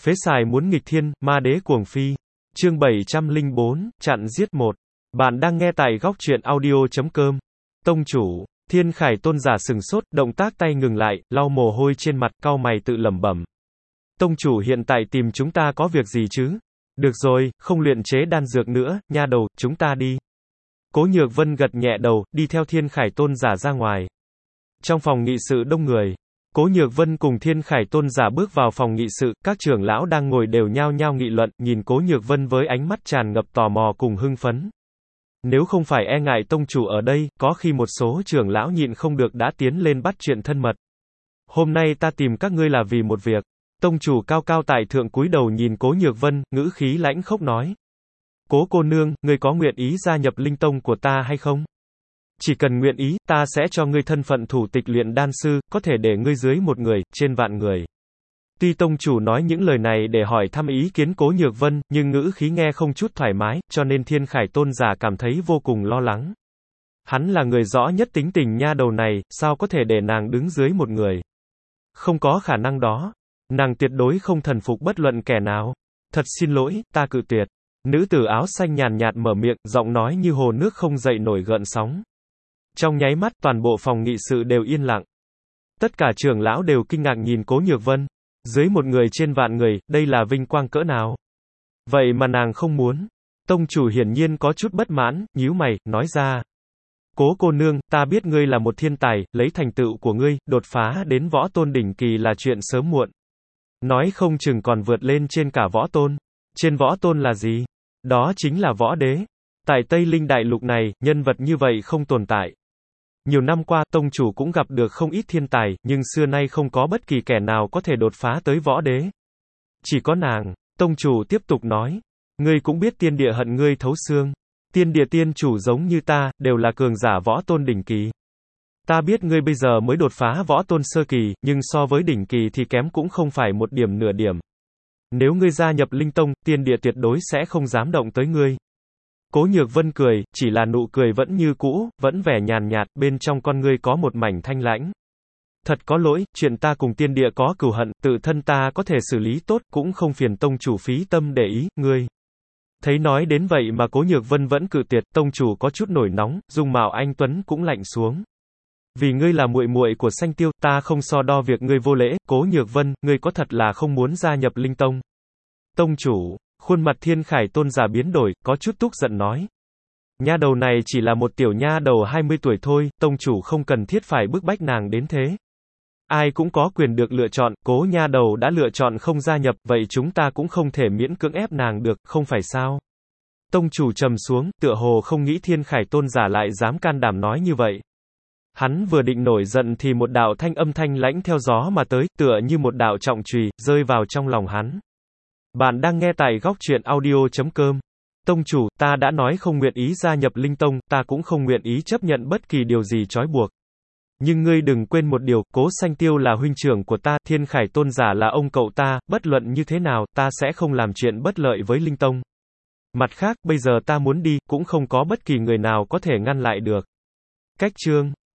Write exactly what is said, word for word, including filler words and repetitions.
Phế xài muốn nghịch thiên, ma đế cuồng phi. Chương bảy trăm lẻ bốn, chặn giết một. Bạn đang nghe tại góc truyện audio chấm com. Tông chủ, Thiên Khải Tôn giả sừng sốt, động tác tay ngừng lại, lau mồ hôi trên mặt, cau mày tự lẩm bẩm. Tông chủ hiện tại tìm chúng ta có việc gì chứ? Được rồi, không luyện chế đan dược nữa, nha đầu, chúng ta đi. Cố Nhược Vân gật nhẹ đầu, đi theo Thiên Khải Tôn giả ra ngoài. Trong phòng nghị sự đông người, Cố Nhược Vân cùng Thiên Khải Tôn giả bước vào phòng nghị sự, các trưởng lão đang ngồi đều nhao nhao nghị luận, nhìn Cố Nhược Vân với ánh mắt tràn ngập tò mò cùng hưng phấn. Nếu không phải e ngại tông chủ ở đây, có khi một số trưởng lão nhịn không được đã tiến lên bắt chuyện thân mật. Hôm nay ta tìm các ngươi là vì một việc. Tông chủ cao cao tại thượng cúi đầu nhìn Cố Nhược Vân, ngữ khí lãnh khốc nói. Cố cô nương, ngươi có nguyện ý gia nhập linh tông của ta hay không? Chỉ cần nguyện ý, ta sẽ cho ngươi thân phận thủ tịch luyện đan sư, có thể để ngươi dưới một người, trên vạn người. Tuy tông chủ nói những lời này để hỏi thăm ý kiến Cố Nhược Vân, nhưng ngữ khí nghe không chút thoải mái, cho nên Thiên Khải Tôn giả cảm thấy vô cùng lo lắng. Hắn là người rõ nhất tính tình nha đầu này, sao có thể để nàng đứng dưới một người? Không có khả năng đó. Nàng tuyệt đối không thần phục bất luận kẻ nào. Thật xin lỗi, ta cự tuyệt. Nữ tử áo xanh nhàn nhạt mở miệng, giọng nói như hồ nước không dậy nổi gợn sóng. Trong nháy mắt toàn bộ phòng nghị sự đều yên lặng. Tất cả trưởng lão đều kinh ngạc nhìn Cố Nhược Vân. Dưới một người trên vạn người, đây là vinh quang cỡ nào? Vậy mà nàng không muốn. Tông chủ hiển nhiên có chút bất mãn, nhíu mày, nói ra. Cố cô nương, ta biết ngươi là một thiên tài, lấy thành tựu của ngươi, đột phá đến võ tôn đỉnh kỳ là chuyện sớm muộn. Nói không chừng còn vượt lên trên cả võ tôn. Trên võ tôn là gì? Đó chính là võ đế. Tại Tây Linh Đại Lục này, nhân vật như vậy không tồn tại. Nhiều năm qua, tông chủ cũng gặp được không ít thiên tài, nhưng xưa nay không có bất kỳ kẻ nào có thể đột phá tới võ đế. Chỉ có nàng. Tông chủ tiếp tục nói. Ngươi cũng biết tiên địa hận ngươi thấu xương. Tiên địa tiên chủ giống như ta, đều là cường giả võ tôn đỉnh kỳ. Ta biết ngươi bây giờ mới đột phá võ tôn sơ kỳ, nhưng so với đỉnh kỳ thì kém cũng không phải một điểm nửa điểm. Nếu ngươi gia nhập linh tông, tiên địa tuyệt đối sẽ không dám động tới ngươi. Cố Nhược Vân cười, chỉ là nụ cười vẫn như cũ, vẫn vẻ nhàn nhạt, bên trong con ngươi có một mảnh thanh lãnh. Thật có lỗi, chuyện ta cùng tiên địa có cừu hận, tự thân ta có thể xử lý tốt, cũng không phiền tông chủ phí tâm để ý, ngươi. Thấy nói đến vậy mà Cố Nhược Vân vẫn cự tuyệt, tông chủ có chút nổi nóng, dung mạo anh tuấn cũng lạnh xuống. Vì ngươi là muội muội của Sanh Tiêu, ta không so đo việc ngươi vô lễ, Cố Nhược Vân, ngươi có thật là không muốn gia nhập linh tông? Tông chủ, khuôn mặt Thiên Khải Tôn giả biến đổi, có chút tức giận nói. Nha đầu này chỉ là một tiểu nha đầu hai mươi tuổi thôi, tông chủ không cần thiết phải bức bách nàng đến thế. Ai cũng có quyền được lựa chọn, Cố nha đầu đã lựa chọn không gia nhập, vậy chúng ta cũng không thể miễn cưỡng ép nàng được, không phải sao? Tông chủ trầm xuống, tựa hồ không nghĩ Thiên Khải Tôn giả lại dám can đảm nói như vậy. Hắn vừa định nổi giận thì một đạo thanh âm thanh lãnh theo gió mà tới, tựa như một đạo trọng chùy, rơi vào trong lòng hắn. Bạn đang nghe tại góc truyện audio chấm com. Tông chủ, ta đã nói không nguyện ý gia nhập linh tông, ta cũng không nguyện ý chấp nhận bất kỳ điều gì trói buộc. Nhưng ngươi đừng quên một điều, Cố Sanh Tiêu là huynh trưởng của ta, Thiên Khải Tôn giả là ông cậu ta, bất luận như thế nào, ta sẽ không làm chuyện bất lợi với linh tông. Mặt khác, bây giờ ta muốn đi, cũng không có bất kỳ người nào có thể ngăn lại được. Cách chương